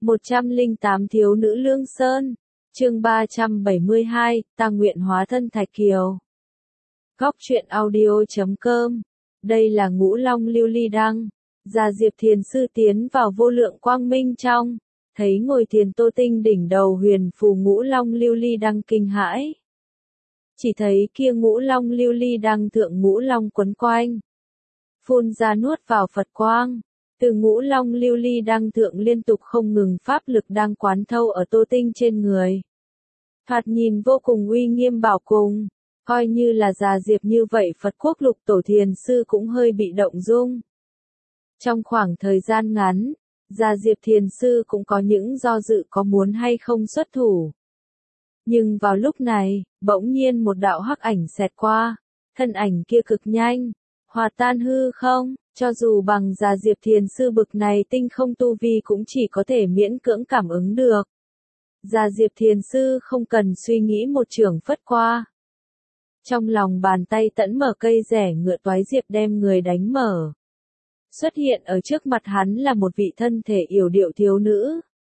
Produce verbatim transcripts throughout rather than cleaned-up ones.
một trăm lẻ tám Thiếu nữ Lương Sơn. Chương ba trăm bảy mươi hai, ta nguyện hóa thân Thạch Kiều. Góc truyện audio chấm com. Đây là Ngũ Long Lưu Ly Đăng. Già Diệp Thiền sư tiến vào vô lượng quang minh trong, thấy ngồi thiền Tô Tinh đỉnh đầu huyền phù Ngũ Long Lưu Ly Đăng kinh hãi. Chỉ thấy kia Ngũ Long Lưu Ly Đăng thượng ngũ long quấn quanh, phun ra nuốt vào Phật quang. Từ Ngũ Long Lưu Ly Đăng thượng liên tục không ngừng pháp lực đang quán thâu ở Tô Tinh trên người. Thoạt nhìn vô cùng uy nghiêm bảo cùng, coi như là Già Diệp như vậy Phật quốc lục tổ thiền sư cũng hơi bị động dung. Trong khoảng thời gian ngắn, Già Diệp thiền sư cũng có những do dự có muốn hay không xuất thủ. Nhưng vào lúc này, bỗng nhiên một đạo hắc ảnh xẹt qua, thân ảnh kia cực nhanh, hòa tan hư không, cho dù bằng Già Diệp thiền sư bực này tinh không tu vi cũng chỉ có thể miễn cưỡng cảm ứng được. Già Diệp thiền sư không cần suy nghĩ một chưởng phất qua. Trong lòng bàn tay tẫn mở cây rẻ ngựa toái diệp đem người đánh mở. Xuất hiện ở trước mặt hắn là một vị thân thể yểu điệu thiếu nữ.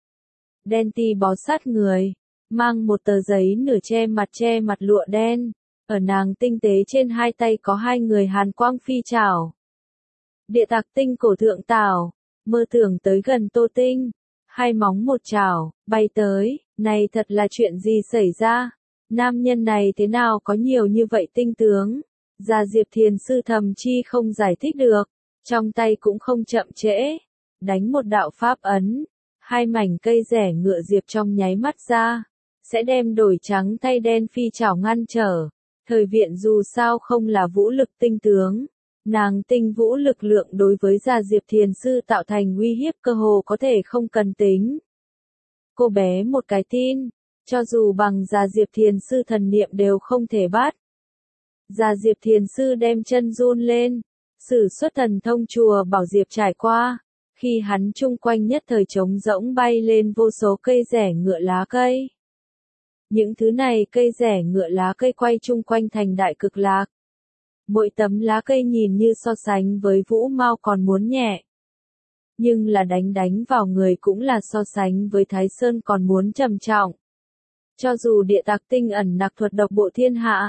Đen ti bó sát người, mang một tờ giấy nửa che mặt che mặt lụa đen, ở nàng tinh tế trên hai tay có hai người hàn quang phi trảo. Địa tạc tinh cổ thượng tảo, mơ tưởng tới gần Tô Tinh, hai móng một trảo, bay tới, này thật là chuyện gì xảy ra? Nam nhân này thế nào có nhiều như vậy tinh tướng? Già Diệp thiền sư thầm chi không giải thích được, trong tay cũng không chậm trễ, đánh một đạo pháp ấn, hai mảnh cây rẻ ngựa diệp trong nháy mắt ra, sẽ đem đổi trắng thay đen phi trảo ngăn trở. Thời viện dù sao không là vũ lực tinh tướng, nàng tinh vũ lực lượng đối với Già Diệp thiền sư tạo thành uy hiếp cơ hồ có thể không cần tính. Cô bé một cái tin, cho dù bằng Già Diệp thiền sư thần niệm đều không thể bắt. Già Diệp thiền sư đem chân run lên, sử xuất thần thông chùa bảo diệp trải qua, khi hắn chung quanh nhất thời trống rỗng bay lên vô số cây rẻ ngựa lá cây. Những thứ này cây rẻ ngựa lá cây quay chung quanh thành đại cực lạc. Mỗi tấm lá cây nhìn như so sánh với vũ mao còn muốn nhẹ. Nhưng là đánh đánh vào người cũng là so sánh với Thái Sơn còn muốn trầm trọng. Cho dù địa tạc tinh ẩn nặc thuật độc bộ thiên hạ,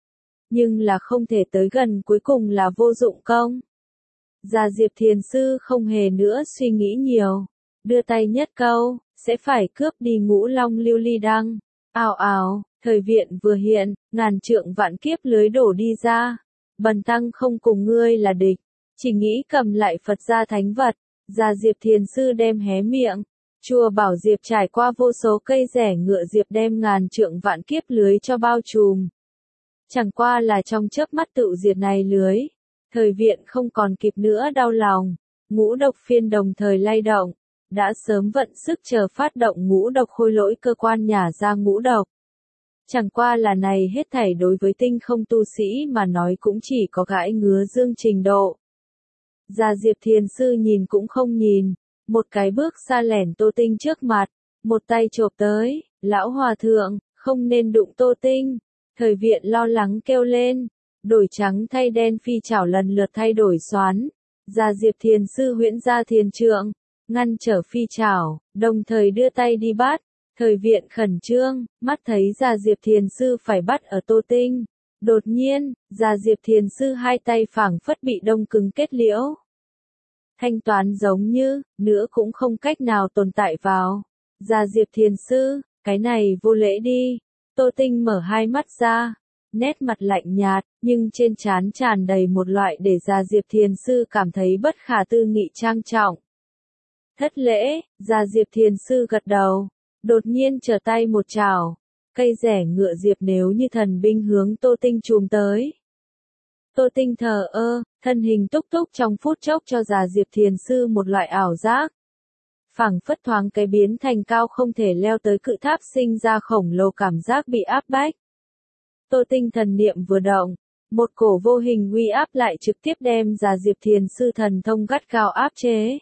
nhưng là không thể tới gần cuối cùng là vô dụng công. Già Diệp thiền sư không hề nữa suy nghĩ nhiều, đưa tay nhất câu, sẽ phải cướp đi Ngũ Long Lưu Ly Đăng. Ào ào, thời viện vừa hiện, ngàn trượng vạn kiếp lưới đổ đi ra. Bần tăng không cùng ngươi là địch, chỉ nghĩ cầm lại Phật gia thánh vật. Già Diệp thiền sư đem hé miệng, chùa bảo diệp trải qua vô số cây rẻ ngựa diệp đem ngàn trượng vạn kiếp lưới cho bao trùm. Chẳng qua là trong chớp mắt tự diệt này lưới, thời viện không còn kịp nữa đau lòng, ngũ độc phiên đồng thời lay động, đã sớm vận sức chờ phát động ngũ độc khôi lỗi cơ quan nhả ra ngũ độc. Chẳng qua là này hết thảy đối với tinh không tu sĩ mà nói cũng chỉ có gãi ngứa dương trình độ. Già Diệp thiền sư nhìn cũng không nhìn, một cái bước xa lẻn Tô Tinh trước mặt, một tay chộp tới, lão hòa thượng, không nên đụng Tô Tinh. Thời viện lo lắng kêu lên, đổi trắng thay đen phi trảo lần lượt thay đổi xoán. Già Diệp thiền sư huyễn ra thiền trượng, ngăn trở phi trảo, đồng thời đưa tay đi bắt. Thời viện khẩn trương, mắt thấy Già Diệp thiền sư phải bắt ở Tô Tinh. Đột nhiên, Già Diệp thiền sư hai tay phảng phất bị đông cứng kết liễu. Thanh toán giống như, nữa cũng không cách nào tồn tại vào. Già Diệp thiền sư, cái này vô lễ đi. Tô Tinh mở hai mắt ra, nét mặt lạnh nhạt, nhưng trên trán tràn đầy một loại để Già Diệp thiền sư cảm thấy bất khả tư nghị trang trọng. Thất lễ, Già Diệp thiền sư gật đầu, đột nhiên trở tay một chảo, cây rẻ ngựa diệp nếu như thần binh hướng Tô Tinh chùm tới. Tô Tinh thờ ơ, thân hình túc túc trong phút chốc cho Già Diệp thiền sư một loại ảo giác. Phảng phất thoáng cái biến thành cao không thể leo tới cự tháp sinh ra khổng lồ cảm giác bị áp bách. Tô Tinh thần niệm vừa động, một cổ vô hình uy áp lại trực tiếp đem Già Diệp thiền sư thần thông gắt gao áp chế.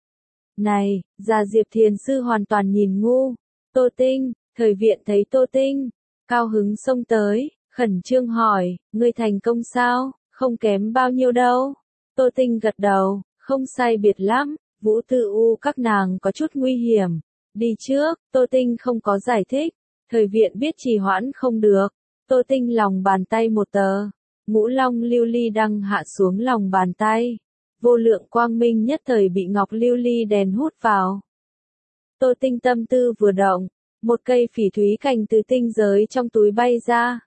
Này, Già Diệp thiền sư hoàn toàn nhìn ngu. Tô Tinh, thời viện thấy Tô Tinh, cao hứng xông tới, khẩn trương hỏi, ngươi thành công sao, không kém bao nhiêu đâu. Tô Tinh gật đầu, không sai biệt lắm. Vũ Tư U các nàng có chút nguy hiểm, Đi trước, Tô Tinh không có giải thích. Thời viện biết trì hoãn không được. Tô Tinh lòng bàn tay một tờ. Ngũ long lưu ly đăng hạ xuống lòng bàn tay. Vô lượng quang minh nhất thời bị ngọc lưu ly đèn hút vào. Tô Tinh tâm tư vừa động. Một cây phỉ thúy cành từ tinh giới trong túi bay ra.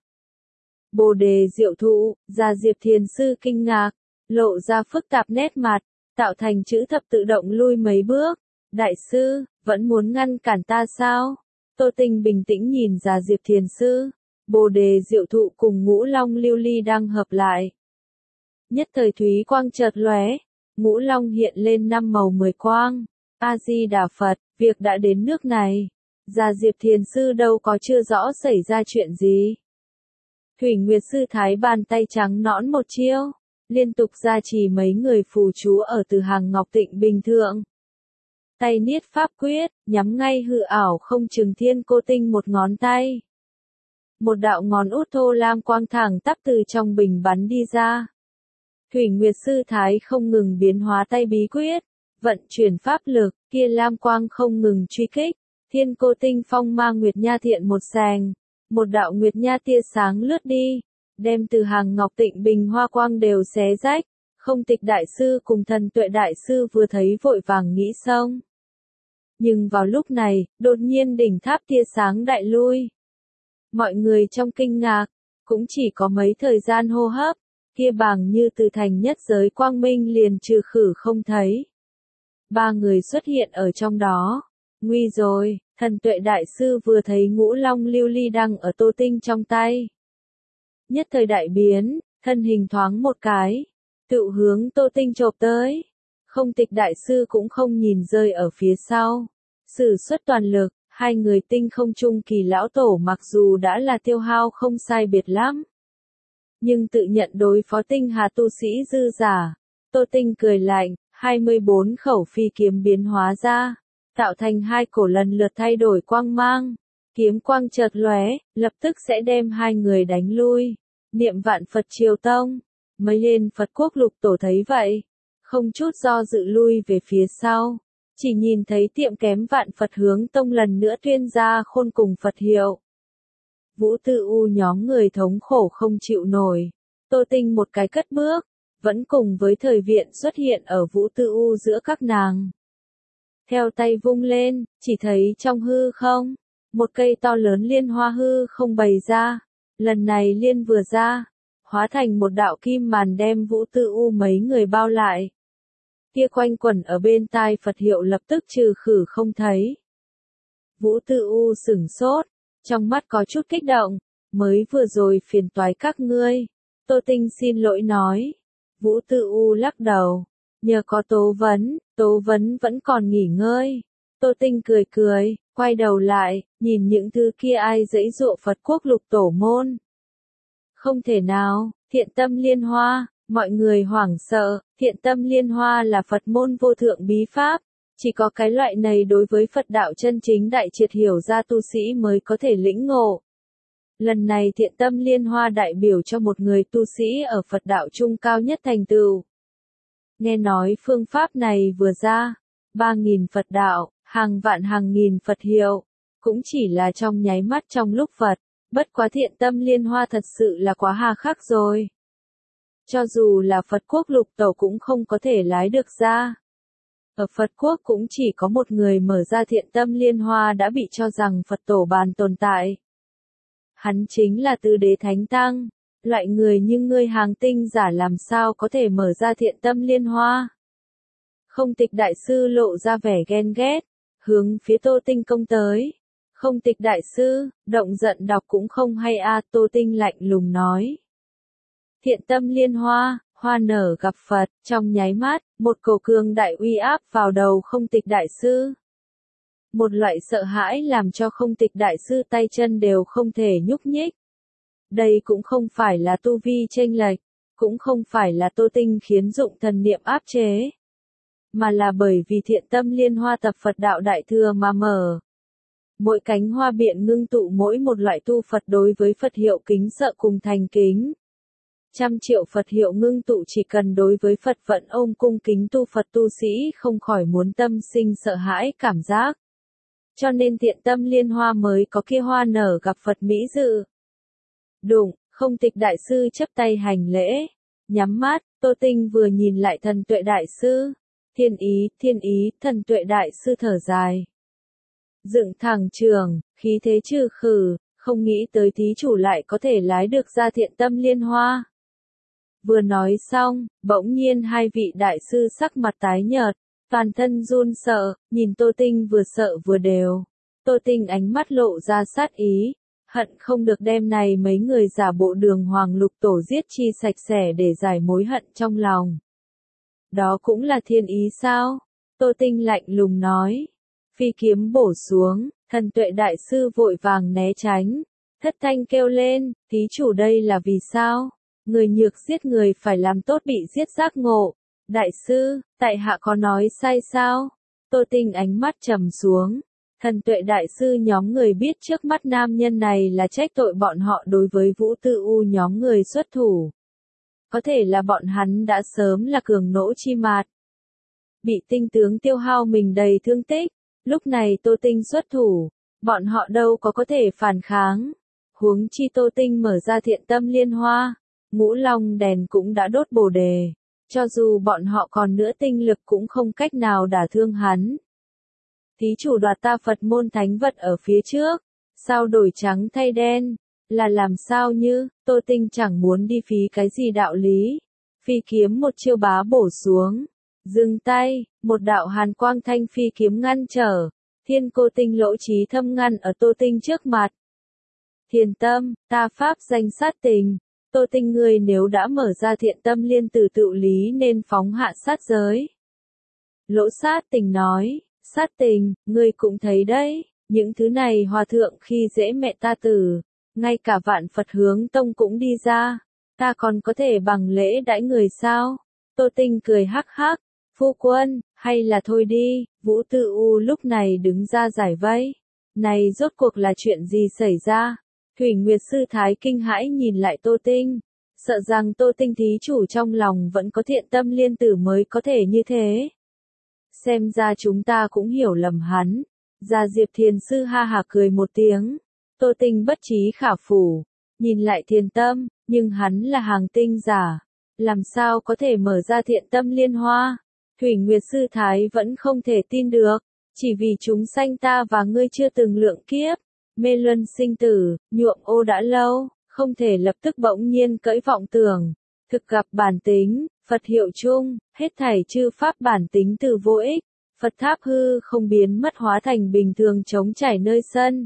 Bồ đề diệu thụ, Già Diệp Thiền Sư kinh ngạc, lộ ra phức tạp nét mặt, tạo thành chữ thập tự động lui mấy bước. Đại sư, vẫn muốn ngăn cản ta sao? Tô Tinh bình tĩnh nhìn Già Diệp Thiền Sư. Bồ đề diệu thụ cùng ngũ long lưu ly đang hợp lại. Nhất thời thúy quang chợt lóe, ngũ long hiện lên năm màu mười quang. A-di-đà Phật, việc đã đến nước này. Già Diệp Thiền Sư đâu có chưa rõ xảy ra chuyện gì. Thủy Nguyệt Sư thái bàn tay trắng nõn một chiêu, liên tục gia trì mấy người phù chú ở từ hàng ngọc tịnh bình thượng. Tay niết pháp quyết, nhắm ngay hư ảo không chừng thiên cô tinh một ngón tay. Một đạo ngón út thô lam quang thẳng tắp từ trong bình bắn đi ra. Thủy Nguyệt Sư thái không ngừng biến hóa tay bí quyết, vận chuyển pháp lực, kia lam quang không ngừng truy kích. Thiên cô tinh phong ma nguyệt nha thiện một sàng, một đạo nguyệt nha tia sáng lướt đi, đem từ hàng ngọc tịnh bình hoa quang đều xé rách. Không Tịch đại sư cùng Thần Tuệ đại sư vừa thấy vội vàng nghĩ xong. Nhưng vào lúc này, đột nhiên đỉnh tháp tia sáng đại lui. Mọi người trong kinh ngạc, cũng chỉ có mấy thời gian hô hấp, kia bàng như từ thành nhất giới quang minh liền trừ khử không thấy. Ba người xuất hiện ở trong đó. Nguy rồi, Thần Tuệ đại sư vừa thấy ngũ long lưu ly đăng ở Tô Tinh trong tay. Nhất thời đại biến, thân hình thoáng một cái, tự hướng Tô Tinh chộp tới. Không Tịch đại sư cũng không nhìn rơi ở phía sau. Sử xuất toàn lực, hai người tinh không trung kỳ lão tổ mặc dù đã là tiêu hao không sai biệt lắm. Nhưng tự nhận đối phó tinh hà tu sĩ dư giả. Tô Tinh cười lạnh, hai mươi bốn khẩu phi kiếm biến hóa ra. Tạo thành hai cổ lần lượt thay đổi quang mang. Kiếm quang chợt lóe, lập tức sẽ đem hai người đánh lui. Niệm vạn Phật Triều Tông. Mấy lên Phật Quốc Lục Tổ thấy vậy. Không chút do dự lui về phía sau. Chỉ nhìn thấy tiệm kém vạn Phật hướng tông lần nữa tuyên ra khôn cùng Phật hiệu. Vũ Tư U nhóm người thống khổ không chịu nổi. Tô Tinh một cái cất bước. Vẫn cùng với thời viện xuất hiện ở Vũ Tư U giữa các nàng. Theo tay vung lên, chỉ thấy trong hư không, một cây to lớn liên hoa hư không bày ra. Lần này liên vừa ra, hóa thành một đạo kim màn đem Vũ Tư U mấy người bao lại. Kia quanh quẩn ở bên tai Phật hiệu lập tức trừ khử không thấy. Vũ Tư U sửng sốt, trong mắt có chút kích động, mới vừa rồi phiền toái các ngươi. Tô Tinh xin lỗi nói. Vũ Tư U lắc đầu. Nhờ có Tố Vấn, Tố Vấn vẫn còn nghỉ ngơi. Tô Tinh cười cười, quay đầu lại, nhìn những thứ kia ai dãy dụa Phật Quốc Lục Tổ môn. Không thể nào, Thiện Tâm Liên Hoa, mọi người hoảng sợ, Thiện Tâm Liên Hoa là Phật môn vô thượng bí pháp. Chỉ có cái loại này đối với Phật đạo chân chính đại triệt hiểu ra tu sĩ mới có thể lĩnh ngộ. Lần này Thiện Tâm Liên Hoa đại biểu cho một người tu sĩ ở Phật đạo trung cao nhất thành tựu. Nghe nói phương pháp này vừa ra, ba nghìn Phật đạo, hàng vạn hàng nghìn Phật hiệu, cũng chỉ là trong nháy mắt trong lúc Phật, bất quá Thiện Tâm Liên Hoa thật sự là quá hà khắc rồi. Cho dù là Phật Quốc Lục Tổ cũng không có thể lái được ra. Ở Phật Quốc cũng chỉ có một người mở ra Thiện Tâm Liên Hoa đã bị cho rằng Phật Tổ bàn tồn tại. Hắn chính là Tứ Đế Thánh Tăng. Loại người như ngươi hàng tinh giả làm sao có thể mở ra Thiện Tâm Liên Hoa. Không Tịch đại sư lộ ra vẻ ghen ghét, hướng phía Tô Tinh công tới. Không Tịch đại sư, động giận đọc cũng không hay a à, Tô Tinh lạnh lùng nói. Thiện Tâm Liên Hoa, hoa nở gặp Phật, trong nháy mắt, một cổ cường đại uy áp vào đầu Không Tịch đại sư. Một loại sợ hãi làm cho Không Tịch đại sư tay chân đều không thể nhúc nhích. Đây cũng không phải là tu vi chênh lệch, cũng không phải là Tô Tinh khiến dụng thần niệm áp chế, mà là bởi vì Thiện Tâm Liên Hoa tập Phật đạo đại thừa mà mở. Mỗi cánh hoa biện ngưng tụ mỗi một loại tu Phật đối với Phật hiệu kính sợ cùng thành kính. Trăm triệu Phật hiệu ngưng tụ chỉ cần đối với Phật vận ôm cung kính tu Phật tu sĩ không khỏi muốn tâm sinh sợ hãi cảm giác. cho nên thiện tâm liên hoa mới có kia hoa nở gặp Phật mỹ dự. Đụng, không tịch đại sư chấp tay hành lễ, nhắm mắt, Tô Tinh vừa nhìn lại thần tuệ đại sư. Thiên ý, thiên ý, thần tuệ đại sư thở dài. Dựng thẳng trường, khí thế trừ khử, không nghĩ tới thí chủ lại có thể lái được ra thiện tâm liên hoa. Vừa nói xong, bỗng nhiên hai vị đại sư sắc mặt tái nhợt, toàn thân run sợ, nhìn Tô Tinh vừa sợ vừa đều. Tô Tinh ánh mắt lộ ra sát ý, hận không được đem này mấy người giả bộ Đường Hoàng Lục Tổ giết chi sạch sẽ để giải mối hận trong lòng. Đó cũng là thiên ý sao? Tô Tinh lạnh lùng nói. Phi kiếm bổ xuống, thần tuệ đại sư vội vàng né tránh, thất thanh kêu lên, thí chủ đây là vì sao? Người nhược giết người phải làm tốt bị giết giác ngộ. Đại sư, tại hạ có nói sai sao? Tô Tinh ánh mắt trầm xuống. Thần tuệ đại sư nhóm người biết trước mắt nam nhân này là trách tội bọn họ đối với Vũ Tư U nhóm người xuất thủ. Có thể là bọn hắn đã sớm là cường nỗ chi mạt. Bị tinh tướng tiêu hao mình đầy thương tích, lúc này Tô Tinh xuất thủ, bọn họ đâu có có thể phản kháng. Huống chi Tô Tinh mở ra thiện tâm liên hoa, ngũ long đèn cũng đã đốt bồ đề, cho dù bọn họ còn nữa tinh lực cũng không cách nào đả thương hắn. Thí chủ đoạt ta Phật môn thánh vật ở phía trước, sao đổi trắng thay đen, là làm sao như, Tô Tinh chẳng muốn đi phí cái gì đạo lý. Phi kiếm một chiêu bá bổ xuống, dừng tay, một đạo hàn quang thanh phi kiếm ngăn trở, thiên cô tinh lỗ trí thâm ngăn ở Tô Tinh trước mặt. Thiền tâm, ta pháp danh sát tình, Tô Tinh ngươi nếu đã mở ra thiện tâm liên tử tự lý nên phóng hạ sát giới. Lỗ sát tình nói, sát tình, ngươi cũng thấy đấy, những thứ này hòa thượng khi dễ mẹ ta tử, ngay cả vạn Phật hướng tông cũng đi ra, ta còn có thể bằng lễ đãi người sao? Tô Tinh cười hắc hắc, phu quân, hay là thôi đi, Vũ Tư U lúc này đứng ra giải vây. Này rốt cuộc là chuyện gì xảy ra? Thủy Nguyệt Sư Thái kinh hãi nhìn lại Tô Tinh, sợ rằng Tô Tinh thí chủ trong lòng vẫn có thiện tâm liên tử mới có thể như thế. Xem ra chúng ta cũng hiểu lầm hắn. Gia Diệp Thiền Sư ha hả cười một tiếng. Tô Tinh bất trí khả phủ, nhìn lại thiền tâm, nhưng hắn là hàng tinh giả, làm sao có thể mở ra thiện tâm liên hoa? Thủy Nguyệt Sư Thái vẫn không thể tin được, chỉ vì chúng sanh ta và ngươi chưa từng lượng kiếp, mê luân sinh tử, nhuộm ô đã lâu, không thể lập tức bỗng nhiên cẫy vọng tưởng, thực gặp bản tính, Phật hiệu chung, hết thảy chư pháp bản tính từ vô ích, Phật tháp hư không biến mất hóa thành bình thường trống trải nơi sân.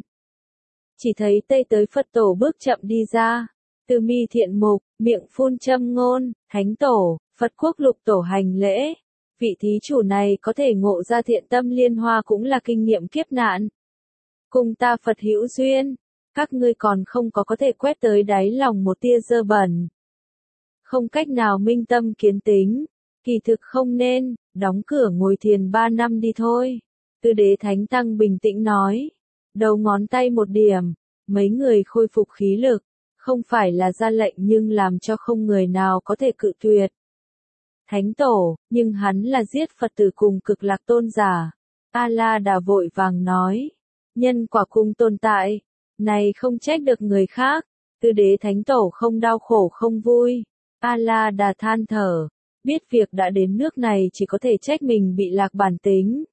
Chỉ thấy Tây tới Phật tổ bước chậm đi ra, từ mi thiện mục, miệng phun châm ngôn, thánh tổ, Phật quốc lục tổ hành lễ. Vị thí chủ này có thể ngộ ra thiện tâm liên hoa cũng là kinh nghiệm kiếp nạn. Cùng ta Phật hữu duyên, các ngươi còn không có có thể quét tới đáy lòng một tia dơ bẩn. Không cách nào minh tâm kiến tính, kỳ thực không nên, đóng cửa ngồi thiền ba năm đi thôi. Tư đế thánh tăng bình tĩnh nói, đầu ngón tay một điểm, mấy người khôi phục khí lực, không phải là ra lệnh nhưng làm cho không người nào có thể cự tuyệt. Thánh tổ, nhưng hắn là giết Phật tử cùng cực lạc tôn giả. A-la đà vội vàng nói, nhân quả cùng tồn tại, này không trách được người khác. Tư đế thánh tổ không đau khổ không vui. A-la đà than thở, biết việc đã đến nước này chỉ có thể trách mình bị lạc bản tính.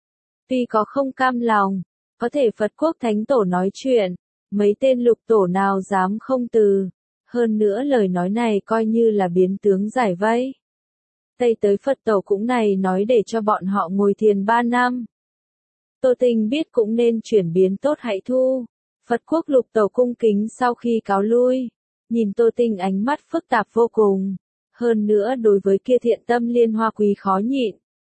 Tuy có không cam lòng, có thể Phật quốc thánh tổ nói chuyện, mấy tên lục tổ nào dám không từ. Hơn nữa lời nói này coi như là biến tướng giải vây. Tây tới Phật tổ cũng này nói để cho bọn họ ngồi thiền ba năm. Tô Tinh biết cũng nên chuyển biến tốt hãy thu. Phật quốc lục tổ cung kính sau khi cáo lui, nhìn Tô Tinh ánh mắt phức tạp vô cùng. Hơn nữa đối với kia thiện tâm liên hoa quý khó nhịn.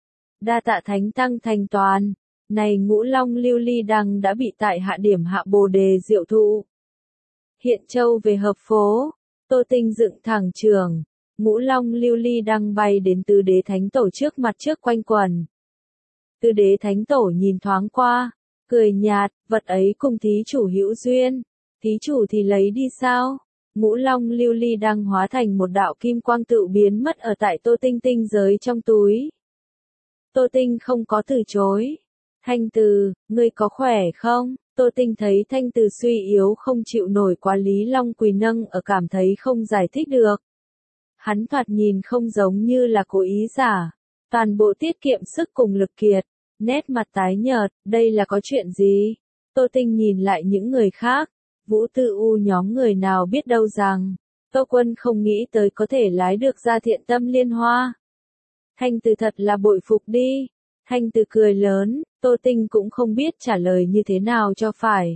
Đa tạ thánh tăng thành toàn, này ngũ long lưu ly đăng đã bị tại hạ điểm hạ bồ đề diệu thụ. Hiện châu về hợp phố, Tô Tinh dựng thẳng trường. Ngũ long lưu ly đăng bay đến Tư đế thánh tổ trước mặt trước quanh quần. Tư đế thánh tổ nhìn thoáng qua, cười nhạt, vật ấy cùng thí chủ hữu duyên, thí chủ thì lấy đi sao? Ngũ long lưu ly đăng hóa thành một đạo kim quang tự biến mất ở tại Tô Tinh tinh giới trong túi. Tô Tinh không có từ chối. Thanh Từ, ngươi có khỏe không? Tô Tinh thấy Thanh Từ suy yếu không chịu nổi quá, Lý Long Quỳ nâng ở cảm thấy không giải thích được. Hắn thoạt nhìn không giống như là cố ý giả, toàn bộ tiết kiệm sức cùng lực kiệt, nét mặt tái nhợt, đây là có chuyện gì? Tô Tinh nhìn lại những người khác, Vũ Tư U nhóm người nào biết đâu rằng, Tô Quân không nghĩ tới có thể lái được ra Thiện Tâm Liên Hoa. Thanh Từ thật là bội phục đi. Thanh Từ cười lớn, Tô Tinh cũng không biết trả lời như thế nào cho phải.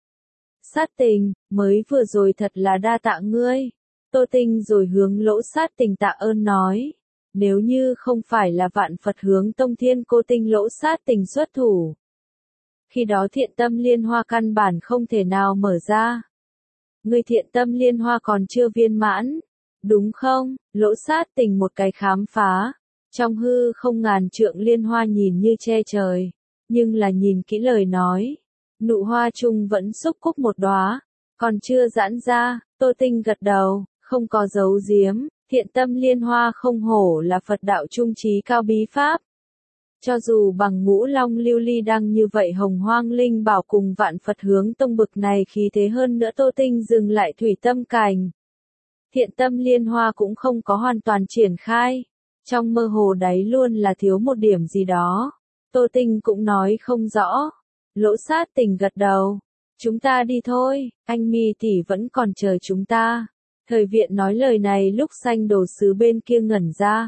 Sát Tình, mới vừa rồi thật là đa tạ ngươi. Tô Tinh rồi hướng Lỗ Sát Tình tạ ơn nói. Nếu như không phải là Vạn Phật Hướng Tông Thiên Cô Tinh Lỗ Sát Tình xuất thủ, khi đó Thiện Tâm Liên Hoa căn bản không thể nào mở ra. Ngươi Thiện Tâm Liên Hoa còn chưa viên mãn, đúng không? Lỗ Sát Tình một cái khám phá. Trong hư không ngàn trượng liên hoa nhìn như che trời, nhưng là nhìn kỹ lời nói, nụ hoa chung vẫn xúc cúc một đóa, còn chưa giãn ra. Tô Tinh gật đầu, không có giấu giếm, Thiện Tâm Liên Hoa không hổ là Phật đạo trung trí cao bí pháp. Cho dù bằng Ngũ Long Lưu Ly Đăng như vậy, Hồng Hoang Linh Bảo cùng Vạn Phật Hướng Tông bực này khí thế hơn nữa, Tô Tinh dừng lại thủy tâm cảnh. Thiện Tâm Liên Hoa cũng không có hoàn toàn triển khai. Trong mơ hồ đấy luôn là thiếu một điểm gì đó. Tô Tinh cũng nói không rõ. Lỗ Sát Tình gật đầu. Chúng ta đi thôi, anh Mi tỷ vẫn còn chờ chúng ta. Thời Viện nói lời này lúc Xanh Đồ Sứ bên kia ngẩn ra.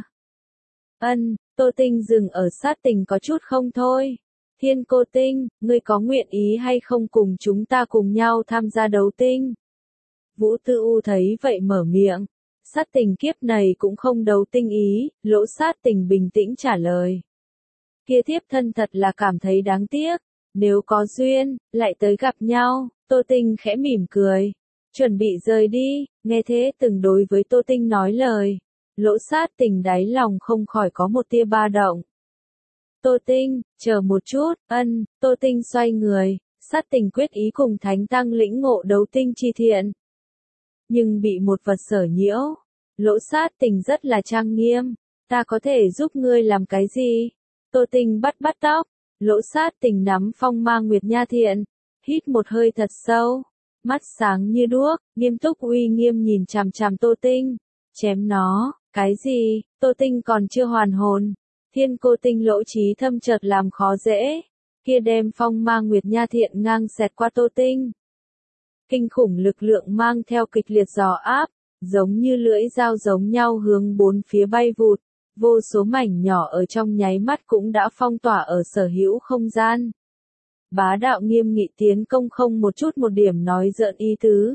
Ân, Tô Tinh dừng ở Sát Tình có chút không thôi. Thiên Cô Tinh, ngươi có nguyện ý hay không cùng chúng ta cùng nhau tham gia đấu tinh? Vũ Tư U thấy vậy mở miệng. Sát Tình kiếp này cũng không đấu tinh ý, Lỗ Sát Tình bình tĩnh trả lời. Kia thiếp thân thật là cảm thấy đáng tiếc, nếu có duyên, lại tới gặp nhau. Tô Tinh khẽ mỉm cười, chuẩn bị rời đi, nghe thế từng đối với Tô Tinh nói lời. Lỗ Sát Tình đáy lòng không khỏi có một tia ba động. Tô Tinh, chờ một chút, ân, Tô Tinh xoay người, Sát Tình quyết ý cùng Thánh Tăng lĩnh ngộ đấu tinh chi thiện. Nhưng bị một vật sở nhiễu. Lỗ Sát Tình rất là trang nghiêm. Ta có thể giúp ngươi làm cái gì? Tô Tinh bắt bắt tóc. Lỗ Sát Tình nắm phong ma nguyệt nha thiện. Hít một hơi thật sâu. Mắt sáng như đuốc, nghiêm túc uy nghiêm nhìn chằm chằm Tô Tinh. Chém nó, cái gì? Tô Tinh còn chưa hoàn hồn. Thiên Cô Tinh lỗ trí thâm chợt làm khó dễ. Kia đem phong ma nguyệt nha thiện ngang xẹt qua Tô Tinh. Kinh khủng lực lượng mang theo kịch liệt gió áp, giống như lưỡi dao giống nhau hướng bốn phía bay vụt, vô số mảnh nhỏ ở trong nháy mắt cũng đã phong tỏa ở sở hữu không gian. Bá đạo nghiêm nghị tiến công, không một chút một điểm nói giỡn ý tứ.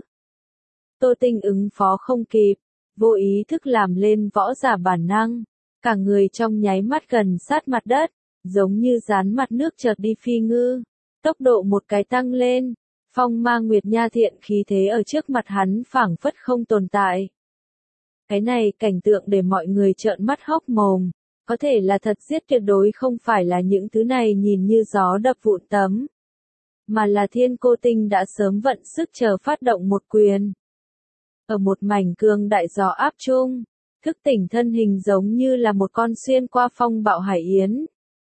Tô Tinh ứng phó không kịp, vô ý thức làm lên võ giả bản năng, cả người trong nháy mắt gần sát mặt đất, giống như dán mặt nước chợt đi phi ngư, tốc độ một cái tăng lên. Phong ma nguyệt nha thiện khí thế ở trước mặt hắn phảng phất không tồn tại. Cái này cảnh tượng để mọi người trợn mắt hốc mồm, có thể là thật giết tuyệt đối không phải là những thứ này nhìn như gió đập vụn tấm, mà là Thiên Cô Tinh đã sớm vận sức chờ phát động một quyền. Ở một mảnh cương đại gió áp chung, thức tỉnh thân hình giống như là một con xuyên qua phong bạo hải yến.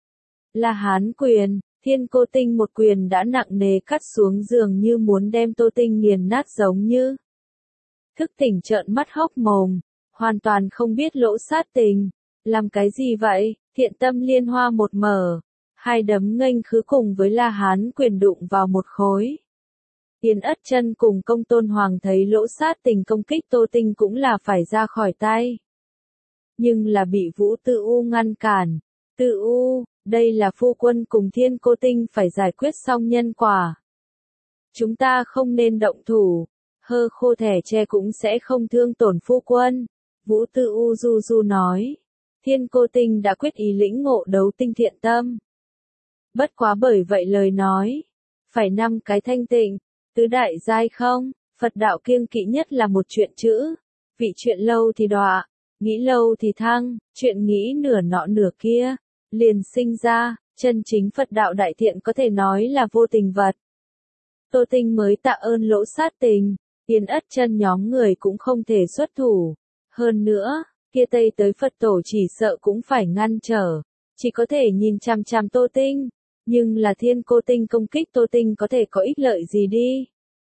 La Hán quyền. Thiên Cô Tinh một quyền đã nặng nề cắt xuống, dường như muốn đem Tô Tinh nghiền nát giống như. Thức tỉnh trợn mắt hốc mồm, hoàn toàn không biết Lỗ Sát Tình. Làm cái gì vậy? Thiện Tâm Liên Hoa một mở, hai đấm nghênh khứ cùng với La Hán quyền đụng vào một khối. Yên Ất Chân cùng Công Tôn Hoàng thấy Lỗ Sát Tình công kích Tô Tinh cũng là phải ra khỏi tay. Nhưng là bị Vũ Tư U ngăn cản. Tư U, đây là phu quân cùng Thiên Cô Tinh phải giải quyết xong nhân quả. Chúng ta không nên động thủ, hơ khô thẻ tre cũng sẽ không thương tổn phu quân. Vũ Tư U du du nói, Thiên Cô Tinh đã quyết ý lĩnh ngộ đấu tinh thiện tâm. Bất quá bởi vậy lời nói, phải năm cái thanh tịnh, tứ đại giai không, Phật đạo kiêng kỵ nhất là một chuyện chữ, vị chuyện lâu thì đọa, nghĩ lâu thì thăng, chuyện nghĩ nửa nọ nửa kia. Liền sinh ra, chân chính Phật đạo đại thiện có thể nói là vô tình vật. Tô Tinh mới tạ ơn Lỗ Sát Tình, Yên Ất Chân nhóm người cũng không thể xuất thủ. Hơn nữa, kia Tây tới Phật tổ chỉ sợ cũng phải ngăn trở, chỉ có thể nhìn chằm chằm Tô Tinh. Nhưng là Thiên Cô Tinh công kích Tô Tinh có thể có ích lợi gì đi?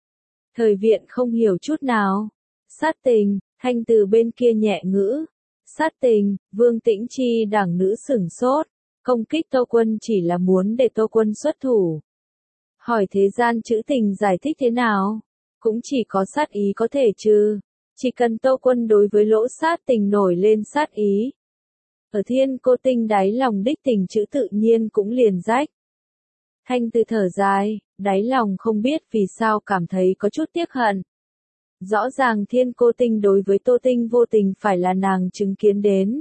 Thời Viện không hiểu chút nào. Sát Tình, Thanh Từ bên kia nhẹ ngữ. Sát Tình, Vương Tĩnh Chi đảng nữ sửng sốt. Công kích Tô Quân chỉ là muốn để Tô Quân xuất thủ. Hỏi thế gian chữ tình giải thích thế nào? Cũng chỉ có sát ý có thể chứ. Chỉ cần Tô Quân đối với Lỗ Sát Tình nổi lên sát ý. Ở Thiên Cô Tinh đáy lòng đích tình chữ tự nhiên cũng liền rách. Thanh Từ thở dài, đáy lòng không biết vì sao cảm thấy có chút tiếc hận. Rõ ràng Thiên Cô Tinh đối với Tô Tinh vô tình phải là nàng chứng kiến đến.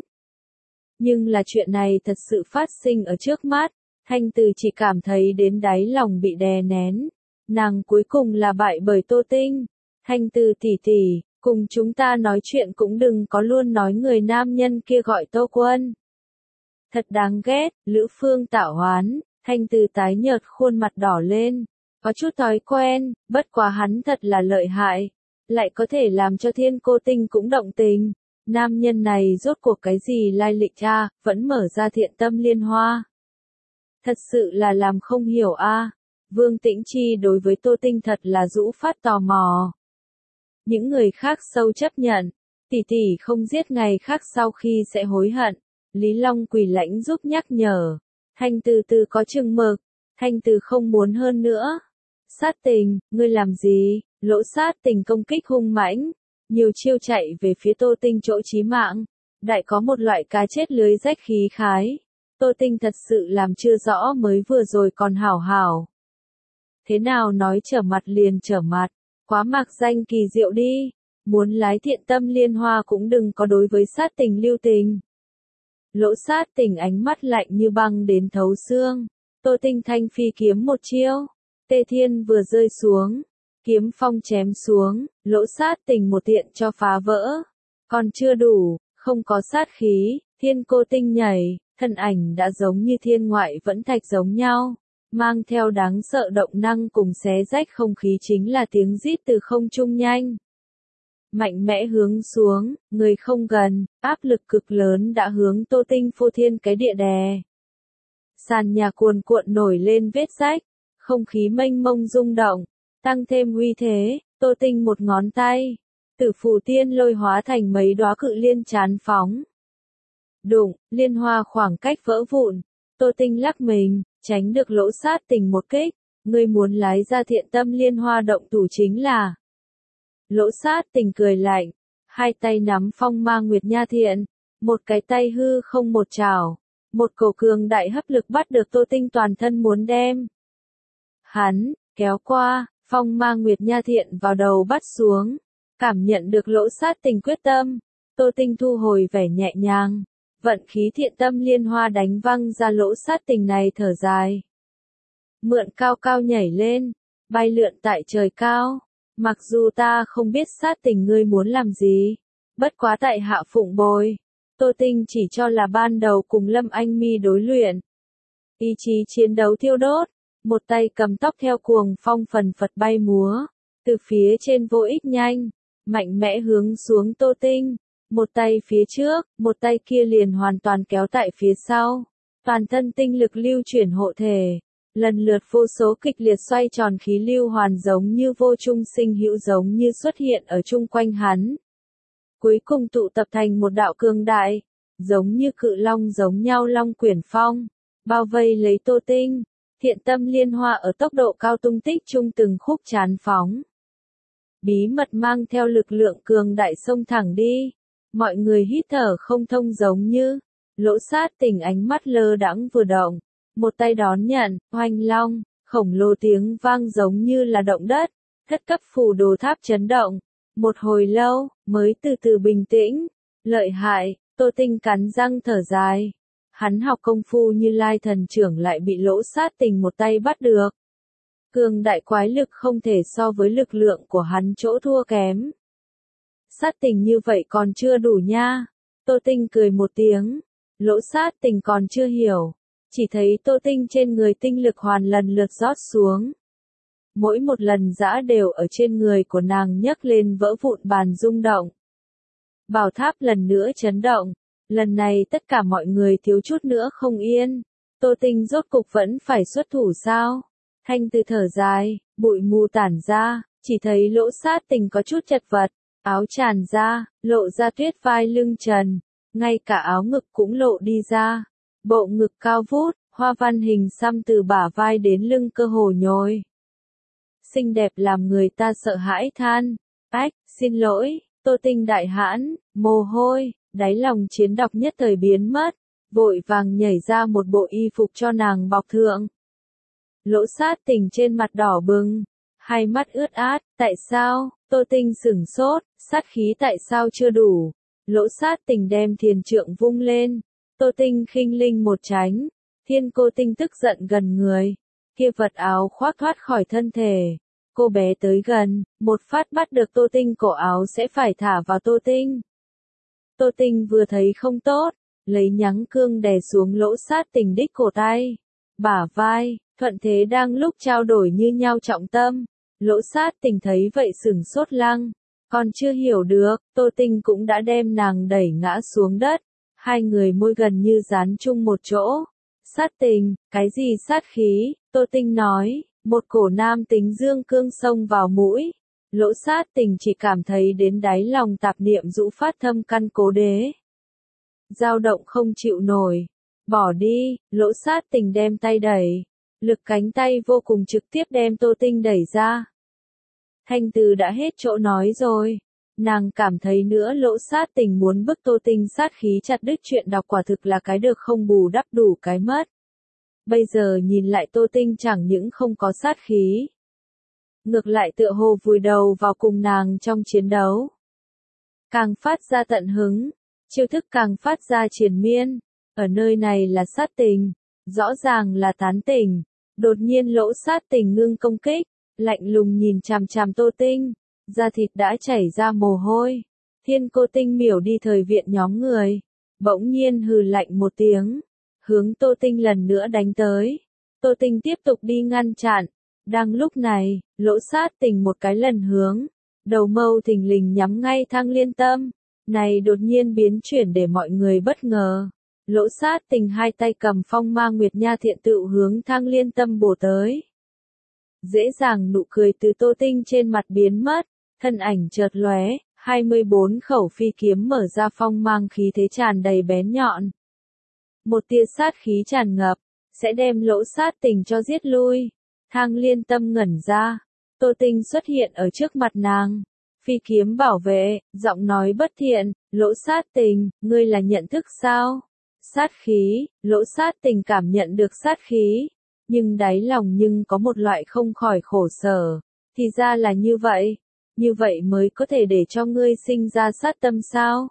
Nhưng là chuyện này thật sự phát sinh ở trước mắt, Thanh Từ chỉ cảm thấy đến đáy lòng bị đè nén. Nàng cuối cùng là bại bởi Tô Tinh. Thanh Từ tỷ tỷ, cùng chúng ta nói chuyện cũng đừng có luôn nói người nam nhân kia gọi Tô Quân. Thật đáng ghét, Lữ Phương tạo hoán, Thanh Từ tái nhợt khuôn mặt đỏ lên. Có chút thói quen, bất quá hắn thật là lợi hại. Lại có thể làm cho Thiên Cô Tinh cũng động tình. Nam nhân này rốt cuộc cái gì lai lịch cha, vẫn mở ra Thiện Tâm Liên Hoa. Thật sự là làm không hiểu a. Vương Tĩnh Chi đối với Tô Tinh thật là rũ phát tò mò. Những người khác sâu chấp nhận, tỷ tỷ không giết ngày khác sau khi sẽ hối hận. Lý Long Quỳ lãnh giúp nhắc nhở. Thanh Từ từ có chừng mực, Thanh Từ không muốn hơn nữa. Sát Tình, ngươi làm gì? Lỗ Sát Tình công kích hung mãnh, nhiều chiêu chạy về phía Tô Tinh chỗ chí mạng. Đại có một loại cá chết lưới rách khí khái. Tô Tinh thật sự làm chưa rõ mới vừa rồi còn hảo hảo. Thế nào nói trở mặt liền trở mặt, quá mạc danh kỳ diệu đi. Muốn lái Thiện Tâm Liên Hoa cũng đừng có đối với Sát Tình lưu tình. Lỗ Sát Tình ánh mắt lạnh như băng đến thấu xương. Tô Tinh thanh phi kiếm một chiêu. Tê Thiên vừa rơi xuống. Kiếm phong chém xuống. Lỗ Sát Tình một tiện cho phá vỡ. Còn chưa đủ, không có sát khí. Thiên Cô Tinh nhảy. Thân ảnh đã giống như thiên ngoại vẫn thạch giống nhau. Mang theo đáng sợ động năng cùng xé rách không khí chính là tiếng rít từ không trung nhanh. Mạnh mẽ hướng xuống, người không gần, áp lực cực lớn đã hướng Tô Tinh phô thiên cái địa đè. Sàn nhà cuồn cuộn nổi lên vết rách, không khí mênh mông rung động, tăng thêm uy thế, Tô Tinh một ngón tay, Tử Phù Tiên lôi hóa thành mấy đóa cự liên chán phóng. Đụng, liên hoa khoảng cách vỡ vụn, Tô Tinh lắc mình, tránh được Lỗ Sát Tình một kích, người muốn lái ra Thiện Tâm Liên Hoa động thủ chính là. Lỗ Sát Tình cười lạnh, hai tay nắm phong ma nguyệt nha thiện, một cái tay hư không một chảo, một cổ cường đại hấp lực bắt được Tô Tinh toàn thân muốn đem. Hắn, kéo qua, phong ma nguyệt nha thiện vào đầu bắt xuống, cảm nhận được Lỗ Sát Tình quyết tâm, Tô Tinh thu hồi vẻ nhẹ nhàng, vận khí Thiện Tâm Liên Hoa đánh văng ra Lỗ Sát Tình này thở dài. Mượn cao cao nhảy lên, bay lượn tại trời cao. Mặc dù ta không biết Sát Tình ngươi muốn làm gì, bất quá tại hạ phụng bồi, Tô Tinh chỉ cho là ban đầu cùng Lâm Anh Mi đối luyện. Ý chí chiến đấu thiêu đốt, một tay cầm tóc theo cuồng phong phần phật bay múa, từ phía trên vô ích nhanh, mạnh mẽ hướng xuống Tô Tinh, một tay phía trước, một tay kia liền hoàn toàn kéo tại phía sau, toàn thân tinh lực lưu chuyển hộ thể. Lần lượt vô số kịch liệt xoay tròn khí lưu hoàn giống như vô trung sinh hữu giống như xuất hiện ở chung quanh hắn. Cuối cùng tụ tập thành một đạo cường đại, giống như cự long giống nhau long quyển phong, bao vây lấy Tô Tinh. Thiện Tâm Liên Hoa ở tốc độ cao tung tích chung từng khúc chán phóng. Bí mật mang theo lực lượng cường đại xông thẳng đi. Mọi người hít thở không thông giống như. Lỗ Sát Tình ánh mắt lơ đãng vừa động. Một tay đón nhận, oanh long, khổng lồ tiếng vang giống như là động đất, thất cấp phù đồ tháp chấn động. Một hồi lâu, mới từ từ bình tĩnh. Lợi hại, Tô Tinh cắn răng thở dài. Hắn học công phu Như Lai thần trưởng lại bị Lỗ Sát Tình một tay bắt được. Cường đại quái lực không thể so với lực lượng của hắn chỗ thua kém. Sát Tình như vậy còn chưa đủ nha. Tô Tinh cười một tiếng. Lỗ Sát Tình còn chưa hiểu. Chỉ thấy Tô Tinh trên người tinh lực hoàn lần lượt rót xuống. Mỗi một lần giã đều ở trên người của nàng nhấc lên vỡ vụn bàn rung động. Bảo tháp lần nữa chấn động. Lần này tất cả mọi người thiếu chút nữa không yên. Tô Tinh rốt cục vẫn phải xuất thủ sao? Thanh Từ thở dài, bụi mù tản ra, chỉ thấy Lỗ Sát Tình có chút chật vật, áo tràn ra, lộ ra tuyết vai lưng trần, ngay cả áo ngực cũng lộ đi ra. Bộ ngực cao vút, hoa văn hình xăm từ bả vai đến lưng cơ hồ nhồi. Xinh đẹp làm người ta sợ hãi than. Ách, xin lỗi, Tô Tinh đại hãn, mồ hôi, đáy lòng chiến đọc nhất thời biến mất, vội vàng nhảy ra một bộ y phục cho nàng bọc thượng. Lỗ Sát Tình trên mặt đỏ bừng, hai mắt ướt át, tại sao? Tô Tinh sửng sốt, sát khí tại sao chưa đủ? Lỗ Sát Tình đem thiền trượng vung lên, Tô Tinh khinh linh một tránh, Thiên Cô Tinh tức giận gần người, kia vật áo khoác thoát khỏi thân thể. Cô bé tới gần, một phát bắt được Tô Tinh cổ áo sẽ phải thả vào Tô Tinh. Tô Tinh vừa thấy không tốt, lấy nhắng cương đè xuống Lỗ Sát Tình đích cổ tay, bả vai, thuận thế đang lúc trao đổi như nhau trọng tâm. Lỗ Sát Tình thấy vậy sửng sốt lăng, còn chưa hiểu được, Tô Tinh cũng đã đem nàng đẩy ngã xuống đất, hai người môi gần như dán chung một chỗ. Sát Tình, cái gì sát khí? Tô Tinh nói, một cổ nam tính dương cương xông vào mũi. Lỗ Sát Tình chỉ cảm thấy đến đáy lòng tạp niệm rũ phát thâm căn cố đế. Dao động không chịu nổi. Bỏ đi, Lỗ Sát Tình đem tay đẩy. Lực cánh tay vô cùng trực tiếp đem Tô Tinh đẩy ra. Thanh Từ đã hết chỗ nói rồi. Nàng cảm thấy nữa Lỗ Sát Tình muốn bức Tô Tinh sát khí chặt đứt chuyện đọc quả thực là cái được không bù đắp đủ cái mất. Bây giờ nhìn lại Tô Tinh chẳng những không có sát khí. Ngược lại tựa hồ vùi đầu vào cùng nàng trong chiến đấu. Càng phát ra tận hứng, chiêu thức càng phát ra triền miên. Ở nơi này là sát tình, rõ ràng là tán tình. Đột nhiên Lỗ Sát Tình ngưng công kích, lạnh lùng nhìn chằm chằm Tô Tinh, da thịt đã chảy ra mồ hôi. Thiên Cô Tinh miểu đi thời viện nhóm người, bỗng nhiên hừ lạnh một tiếng, hướng Tô Tinh lần nữa đánh tới. Tô Tinh tiếp tục đi ngăn chặn. Đang lúc này, Lỗ Sát Tình một cái lần hướng, đầu mâu thình lình nhắm ngay Thang Liên Tâm. Này đột nhiên biến chuyển để mọi người bất ngờ. Lỗ Sát Tình hai tay cầm phong ma nguyệt nha thiện tựu hướng Thang Liên Tâm bổ tới. Dễ dàng nụ cười từ Tô Tinh trên mặt biến mất, thân ảnh chợt lóe, hai mươi bốn khẩu phi kiếm mở ra phong mang khí thế tràn đầy bén nhọn. Một tia sát khí tràn ngập, sẽ đem Lỗ Sát Tình cho giết lui. Thang Liên Tâm ngẩn ra, Tô Tinh xuất hiện ở trước mặt nàng. Phi kiếm bảo vệ, giọng nói bất thiện, Lỗ Sát Tình, ngươi là nhận thức sao? Sát khí, Lỗ Sát Tình cảm nhận được sát khí, nhưng đáy lòng nhưng có một loại không khỏi khổ sở. Thì ra là như vậy, như vậy mới có thể để cho ngươi sinh ra sát tâm sao?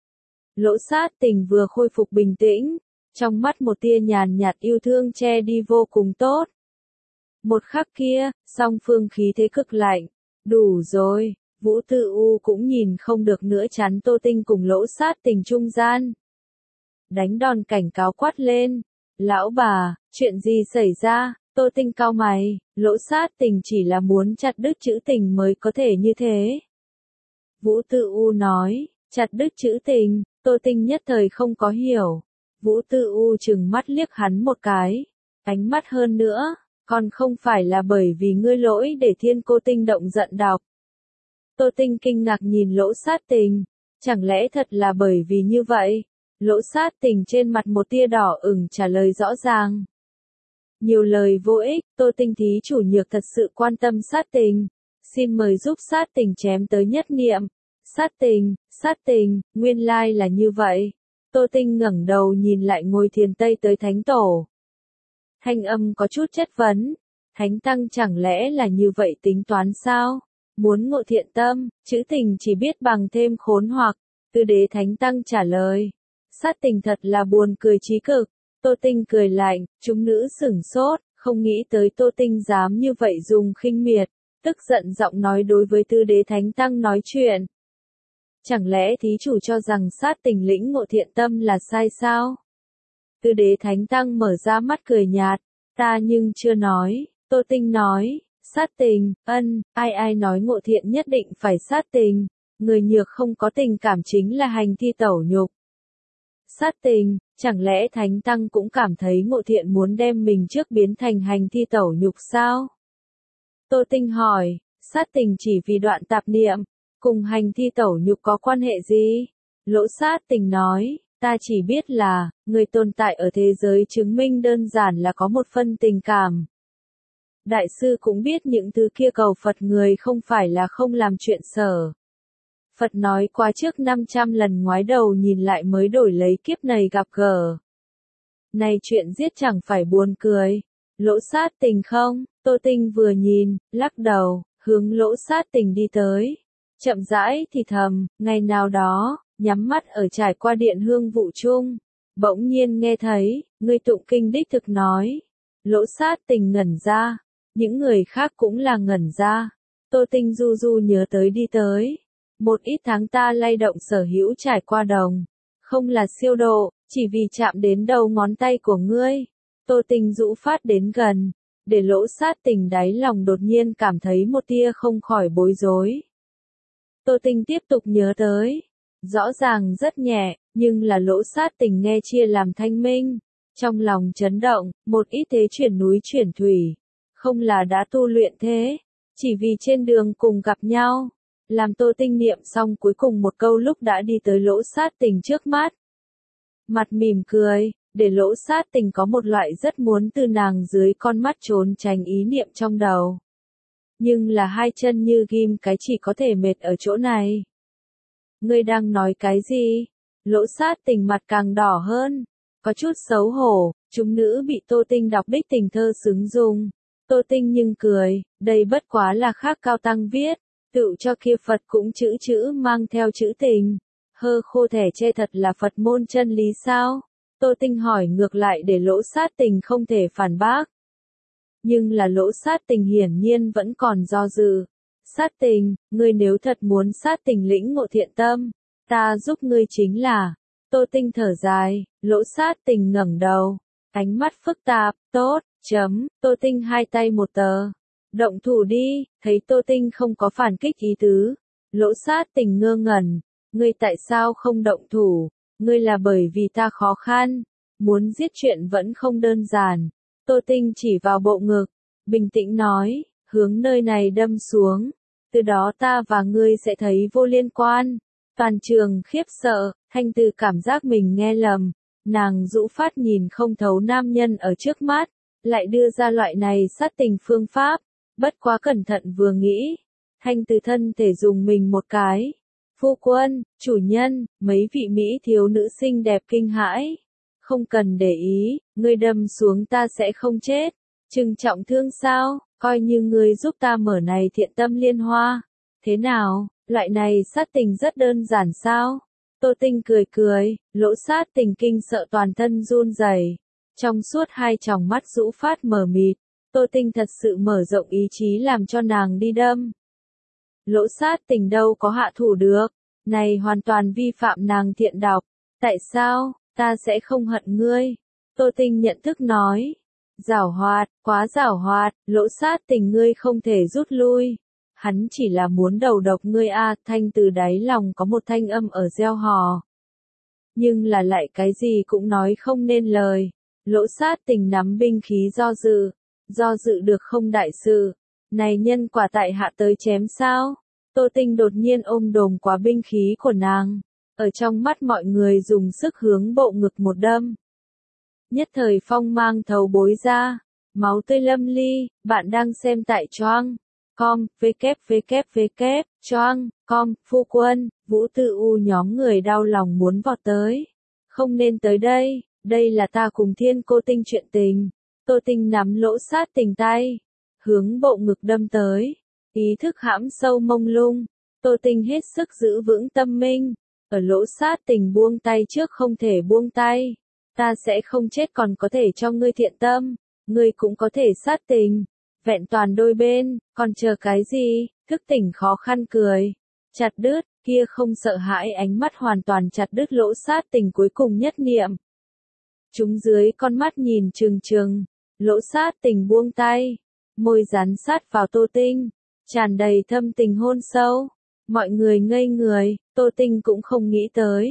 Lỗ Sát Tình vừa khôi phục bình tĩnh, trong mắt một tia nhàn nhạt yêu thương che đi vô cùng tốt. Một khắc kia, song phương khí thế cực lạnh, đủ rồi, Vũ Tư U cũng nhìn không được nữa chắn Tô Tinh cùng Lỗ Sát Tình trung gian. Đánh đòn cảnh cáo quát lên, lão bà, chuyện gì xảy ra? Tô Tinh cau mày, Lỗ Sát Tình chỉ là muốn chặt đứt chữ tình mới có thể như thế. Vũ Tư U nói, chặt đứt chữ tình, Tô Tinh nhất thời không có hiểu. Vũ Tư U trừng mắt liếc hắn một cái, ánh mắt hơn nữa, còn không phải là bởi vì ngươi lỗi để Thiên Cô Tinh động giận đọc. Tô Tinh kinh ngạc nhìn Lỗ Sát Tình, chẳng lẽ thật là bởi vì như vậy? Lỗ Sát Tình trên mặt một tia đỏ ửng trả lời rõ ràng. Nhiều lời vô ích, Tô Tinh thí chủ nhược thật sự quan tâm Sát Tình. Xin mời giúp Sát Tình chém tới nhất niệm. Sát Tình, Sát Tình, nguyên lai là như vậy. Tô Tinh ngẩng đầu nhìn lại ngôi thiền tây tới thánh tổ. Thanh âm có chút chất vấn. Thánh tăng chẳng lẽ là như vậy tính toán sao? Muốn ngộ thiện tâm, chữ tình chỉ biết bằng thêm khốn hoặc. Tư đế thánh tăng trả lời. Sát Tình thật là buồn cười chí cực. Tô Tinh cười lạnh, chúng nữ sửng sốt, không nghĩ tới Tô Tinh dám như vậy dùng khinh miệt, tức giận giọng nói đối với Tư đế thánh tăng nói chuyện. Chẳng lẽ thí chủ cho rằng Sát Tình lĩnh ngộ thiện tâm là sai sao? Tư đế thánh tăng mở ra mắt cười nhạt, ta nhưng chưa nói. Tô Tinh nói, Sát Tình, ân, ai ai nói ngộ thiện nhất định phải sát tình, người nhược không có tình cảm chính là hành thi tẩu nhục. Sát Tình, Chẳng lẽ Thánh Tăng cũng cảm thấy Ngộ Thiện muốn đem mình trước biến thành hành thi tẩu nhục sao? Tô Tinh hỏi, sát tình chỉ vì đoạn tạp niệm, cùng hành thi tẩu nhục có quan hệ gì? Lỗ sát tình nói, ta chỉ biết là, người tồn tại ở thế giới chứng minh đơn giản là có một phân tình cảm. Đại sư cũng biết những thứ kia cầu Phật người không phải là không làm chuyện sở. Phật nói qua trước năm trăm lần ngoái đầu nhìn lại mới đổi lấy kiếp này gặp gỡ. Này chuyện giết chẳng phải buồn cười. Lỗ sát tình không? Tô Tinh vừa nhìn, lắc đầu, hướng lỗ sát tình đi tới. Chậm rãi thì thầm, ngày nào đó, nhắm mắt ở trải qua điện hương vụ chung. Bỗng nhiên nghe thấy, người tụng kinh đích thực nói. Lỗ sát tình ngẩn ra. Những người khác cũng là ngẩn ra. Tô Tinh du du nhớ tới đi tới. Một ít tháng ta lay động sở hữu trải qua đồng. Không là siêu độ, chỉ vì chạm đến đầu ngón tay của ngươi. Tô Tinh rũ phát đến gần. Để lỗ sát tình đáy lòng đột nhiên cảm thấy một tia không khỏi bối rối. Tô Tinh tiếp tục nhớ tới. Rõ ràng rất nhẹ, nhưng là lỗ sát tình nghe chia làm thanh minh. Trong lòng chấn động, một ít thế chuyển núi chuyển thủy. Không là đã tu luyện thế, chỉ vì trên đường cùng gặp nhau. Làm Tô Tinh niệm xong cuối cùng một câu lúc đã đi tới lỗ sát tình trước mắt. Mặt mỉm cười, để lỗ sát tình có một loại rất muốn từ nàng dưới con mắt trốn tránh ý niệm trong đầu. Nhưng là hai chân như ghim cái chỉ có thể mệt ở chỗ này. Ngươi đang nói cái gì? Lỗ sát tình mặt càng đỏ hơn, có chút xấu hổ, chúng nữ bị Tô Tinh đọc đích tình thơ xứng dùng. Tô Tinh nhưng cười, đây bất quá là khác cao tăng viết, tự cho kia Phật cũng chữ chữ mang theo chữ tình. Hơ khô thẻ che thật là Phật môn chân lý sao? Tô Tinh hỏi ngược lại để lỗ sát tình không thể phản bác. Nhưng là lỗ sát tình hiển nhiên vẫn còn do dự. Sát tình, ngươi nếu thật muốn sát tình lĩnh ngộ thiện tâm, ta giúp ngươi chính là. Tô Tinh thở dài, lỗ sát tình ngẩng đầu, ánh mắt phức tạp, tốt, chấm, Tô Tinh hai tay một tờ. Động thủ đi, thấy Tô Tinh không có phản kích ý tứ. Lỗ sát tình ngơ ngẩn, ngươi tại sao không động thủ, ngươi là bởi vì ta khó khăn, muốn giết chuyện vẫn không đơn giản. Tô Tinh chỉ vào bộ ngực, bình tĩnh nói, hướng nơi này đâm xuống, từ đó ta và ngươi sẽ thấy vô liên quan. Toàn trường khiếp sợ, Thanh Từ cảm giác mình nghe lầm, nàng rũ phát nhìn không thấu nam nhân ở trước mắt, lại đưa ra loại này sát tình phương pháp, bất quá cẩn thận vừa nghĩ, Thanh Từ thân thể dùng mình một cái. Phu quân, chủ nhân, mấy vị Mỹ thiếu nữ xinh đẹp kinh hãi. Không cần để ý, ngươi đâm xuống ta sẽ không chết. Trừng trọng thương sao, coi như ngươi giúp ta mở này thiện tâm liên hoa. Thế nào, loại này sát tình rất đơn giản sao? Tô Tinh cười cười, lỗ sát tình kinh sợ toàn thân run rẩy. Trong suốt hai tròng mắt rũ phát mờ mịt, Tô Tinh thật sự mở rộng ý chí làm cho nàng đi đâm. Lỗ sát tình đâu có hạ thủ được, này hoàn toàn vi phạm nàng thiện đọc. Tại sao, ta sẽ không hận ngươi? Tô Tinh nhận thức nói. Giảo hoạt, quá giảo hoạt, lỗ sát tình ngươi không thể rút lui. Hắn chỉ là muốn đầu độc ngươi a. Thanh từ đáy lòng có một thanh âm ở gieo hò. Nhưng là lại cái gì cũng nói không nên lời. Lỗ sát tình nắm binh khí do dự. Do dự được không đại sự. Này nhân quả tại hạ tới chém sao? Tô Tinh đột nhiên ôm đồm quá binh khí của nàng. Ở trong mắt mọi người dùng sức hướng bộ ngực một đâm. Nhất thời phong mang thấu bối ra. Máu tươi lâm ly, bạn đang xem tại choang. Com, www, choang, com, phu quân, Vũ Tư U nhóm người đau lòng muốn vọt tới. Không nên tới đây, đây là ta cùng Thiên Cô Tinh chuyện tình. Tô Tinh nắm lỗ sát tình tay. Hướng bộ ngực đâm tới. Ý thức hãm sâu mông lung. Tô Tinh hết sức giữ vững tâm minh. Ở lỗ sát tình buông tay trước không thể buông tay. Ta sẽ không chết còn có thể cho ngươi thiện tâm. Ngươi cũng có thể sát tình. Vẹn toàn đôi bên, còn chờ cái gì? Thức tỉnh khó khăn cười. Chặt đứt, kia không sợ hãi ánh mắt hoàn toàn chặt đứt lỗ sát tình cuối cùng nhất niệm. Chúng dưới con mắt nhìn trừng trừng. Lỗ sát tình buông tay. Môi dán sát vào Tô Tinh. Tràn đầy thâm tình hôn sâu. Mọi người ngây người, Tô Tinh cũng không nghĩ tới.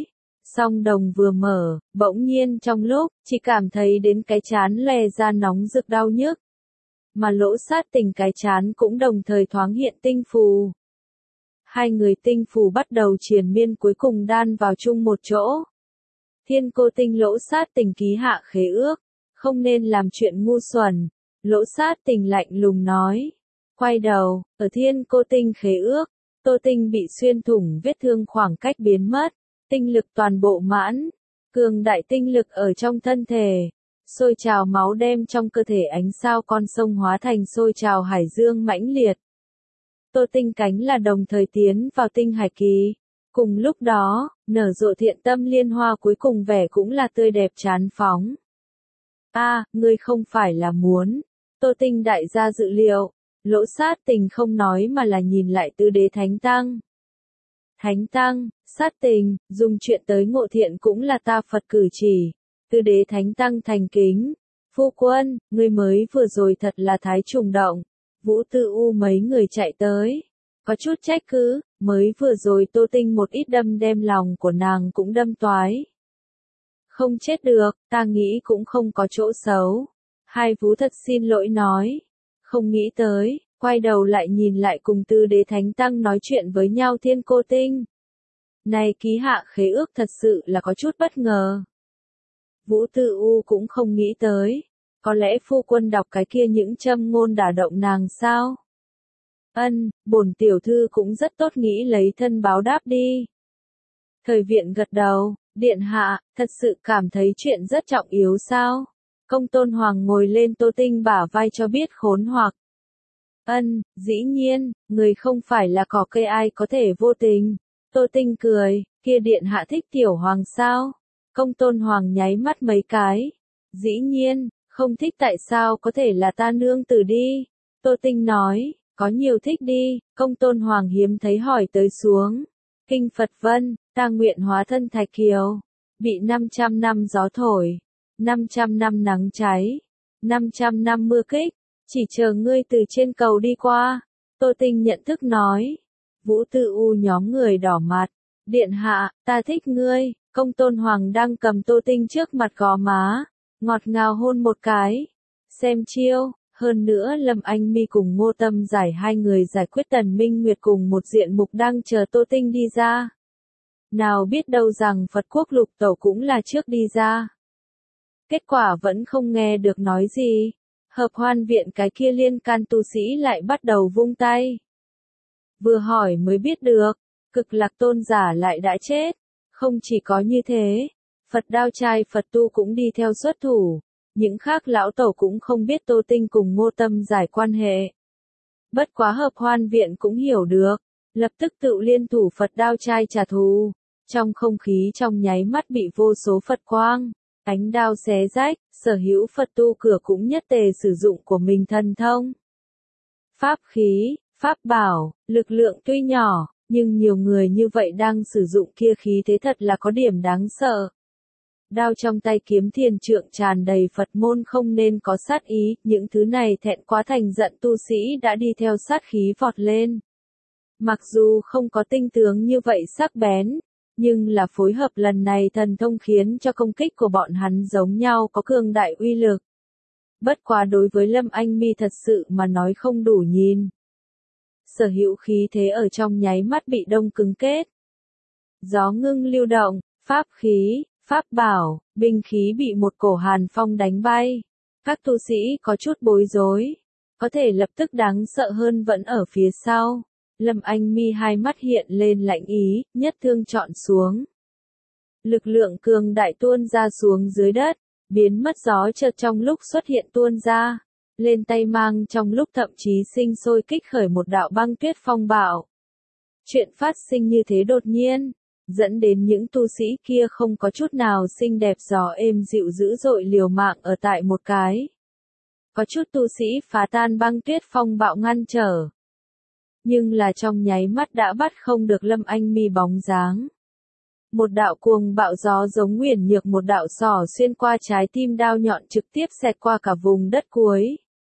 Song đồng vừa mở, bỗng nhiên trong lúc, chỉ cảm thấy đến cái trán lè ra nóng rực đau nhức. Mà Lỗ Sát Tình cái trán cũng đồng thời thoáng hiện tinh phù. Hai người tinh phù bắt đầu triền miên cuối cùng đan vào chung một chỗ. Thiên Cô Tinh Lỗ Sát Tình ký hạ khế ước, không nên làm chuyện ngu xuẩn. Lỗ Sát Tình lạnh lùng nói. Quay đầu, ở Thiên Cô Tinh khế ước, Tô Tinh bị xuyên thủng vết thương khoảng cách biến mất, tinh lực toàn bộ mãn, cường đại tinh lực ở trong thân thể, sôi trào máu đem trong cơ thể ánh sao con sông hóa thành sôi trào hải dương mãnh liệt. Tô Tinh cánh là đồng thời tiến vào tinh hải kỳ. Cùng lúc đó, nở rộ thiện tâm liên hoa cuối cùng vẻ cũng là tươi đẹp chán phóng. A, à, ngươi không phải là muốn. Tô Tinh đại gia dự liệu. Lỗ Sát Tình không nói mà là nhìn lại Tứ Đế Thánh Tăng. Thánh Tăng, Sát Tình, dùng chuyện tới ngộ thiện cũng là ta Phật cử chỉ. Tứ Đế Thánh Tăng thành kính. Phu quân, ngươi mới vừa rồi thật là thái trùng động. Vũ Tư U mấy người chạy tới. Có chút trách cứ, mới vừa rồi Tô Tinh một ít đâm đem lòng của nàng cũng đâm toái. Không chết được, ta nghĩ cũng không có chỗ xấu. Hai Vú thật xin lỗi nói. Không nghĩ tới, quay đầu lại nhìn lại cùng Tứ Đế Thánh Tăng nói chuyện với nhau Thiên Cô Tinh. Này ký hạ khế ước thật sự là có chút bất ngờ. Vũ Tư U cũng không nghĩ tới. Có lẽ phu quân đọc cái kia những châm ngôn đả động nàng sao? Ân, bổn tiểu thư cũng rất tốt nghĩ lấy thân báo đáp đi. Thời Viện gật đầu, điện hạ, thật sự cảm thấy chuyện rất trọng yếu sao? Công Tôn Hoàng ngồi lên Tô Tinh bả vai cho biết khốn hoặc. Ân, dĩ nhiên, người không phải là cỏ cây ai có thể vô tình. Tô Tinh cười, kia điện hạ thích tiểu hoàng sao? Công Tôn Hoàng nháy mắt mấy cái. Dĩ nhiên, không thích tại sao có thể là ta nương tử đi. Tô Tinh nói, có nhiều thích đi, Công Tôn Hoàng hiếm thấy hỏi tới xuống. Kinh Phật Vân, ta nguyện hóa thân Thạch Kiều. Bị năm trăm năm gió thổi. năm trăm năm nắng cháy, năm trăm năm mưa kích, chỉ chờ ngươi từ trên cầu đi qua. Tô Tinh nhận thức nói. Vũ Tư U nhóm người đỏ mặt. Điện hạ, ta thích ngươi. Công Tôn Hoàng đang cầm Tô Tinh trước mặt gò má, ngọt ngào hôn một cái. Xem chiêu, hơn nữa Lâm Anh Mi cùng Ngô Tâm Giải hai người giải quyết Tần Minh Nguyệt cùng một diện mục đang chờ Tô Tinh đi ra. Nào biết đâu rằng Phật Quốc Lục Tẩu cũng là trước đi ra. Kết quả vẫn không nghe được nói gì. Hợp Hoan Viện cái kia liên can tu sĩ lại bắt đầu vung tay. Vừa hỏi mới biết được, Cực Lạc Tôn giả lại đã chết. Không chỉ có như thế, Phật Đao trai Phật tu cũng đi theo xuất thủ. Những khác lão tổ cũng không biết Tô Tinh cùng Ngô Tâm Giải quan hệ. Bất quá Hợp Hoan Viện cũng hiểu được, lập tức tự liên thủ Phật Đao trai trả thù. Trong không khí trong nháy mắt bị vô số Phật quang, ánh đao xé rách, sở hữu Phật tu cửa cũng nhất tề sử dụng của mình thần thông. Pháp khí, pháp bảo, lực lượng tuy nhỏ, nhưng nhiều người như vậy đang sử dụng kia khí thế thật là có điểm đáng sợ. Đao trong tay Kiếm Thiền Trượng tràn đầy Phật môn không nên có sát ý, những thứ này thẹn quá thành giận tu sĩ đã đi theo sát khí vọt lên. Mặc dù không có tinh tướng như vậy sắc bén, nhưng là phối hợp lần này thần thông khiến cho công kích của bọn hắn giống nhau có cường đại uy lực. Bất quá đối với Lâm Anh Mi thật sự mà nói không đủ nhìn. Sở hữu khí thế ở trong nháy mắt bị đông cứng kết. Gió ngưng lưu động, pháp khí, pháp bảo, binh khí bị một cổ hàn phong đánh bay. Các tu sĩ có chút bối rối. Có thể lập tức đáng sợ hơn vẫn ở phía sau. Lâm Anh Mi hai mắt hiện lên lạnh ý, nhất thương chọn xuống. Lực lượng cường đại tuôn ra xuống dưới đất, biến mất gió chợt trong lúc xuất hiện tuôn ra. Lên tay mang trong lúc thậm chí sinh sôi kích khởi một đạo băng tuyết phong bạo. Chuyện phát sinh như thế đột nhiên, dẫn đến những tu sĩ kia không có chút nào xinh đẹp gió êm dịu dữ dội liều mạng ở tại một cái. Có chút tu sĩ phá tan băng tuyết phong bạo ngăn trở. Nhưng là trong nháy mắt đã bắt không được Lâm Anh Mi bóng dáng. Một đạo cuồng bạo gió giống nguyền nhược một đạo sỏ xuyên qua trái tim đao nhọn trực tiếp xẹt qua cả vùng đất cuối.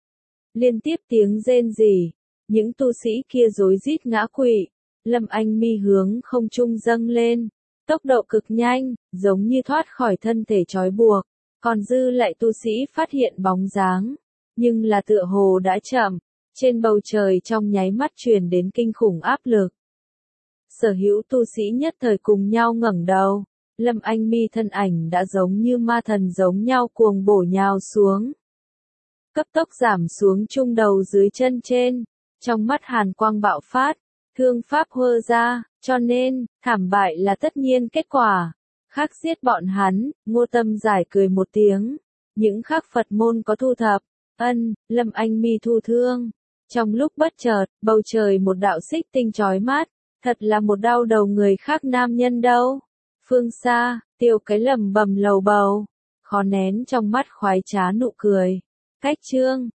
Liên tiếp tiếng rên rỉ, những tu sĩ kia rối rít ngã quỵ, Lâm Anh Mi hướng không trung dâng lên, Tốc độ cực nhanh, giống như thoát khỏi thân thể trói buộc, còn dư lại tu sĩ phát hiện bóng dáng, nhưng là tựa hồ đã chậm, trên bầu trời trong nháy mắt truyền đến kinh khủng áp lực. Sở hữu tu sĩ nhất thời cùng nhau ngẩng đầu, Lâm Anh Mi thân ảnh đã giống như ma thần giống nhau cuồng bổ nhào xuống. Cấp tốc giảm xuống trung đầu dưới chân trên, trong mắt hàn quang bạo phát, thương pháp hơ ra, cho nên, thảm bại là tất nhiên kết quả. Khác giết bọn hắn, Ngô Tâm giải cười một tiếng. Những khác Phật môn có thu thập, ân, Lâm Anh Mi thu thương. Trong lúc bất chợt, bầu trời một đạo xích tinh chói mắt, thật là một đau đầu người khác nam nhân đâu. Phương xa, Tiêu Cái lầm bầm lầu bầu, khó nén trong mắt khoái trá nụ cười. Cách chương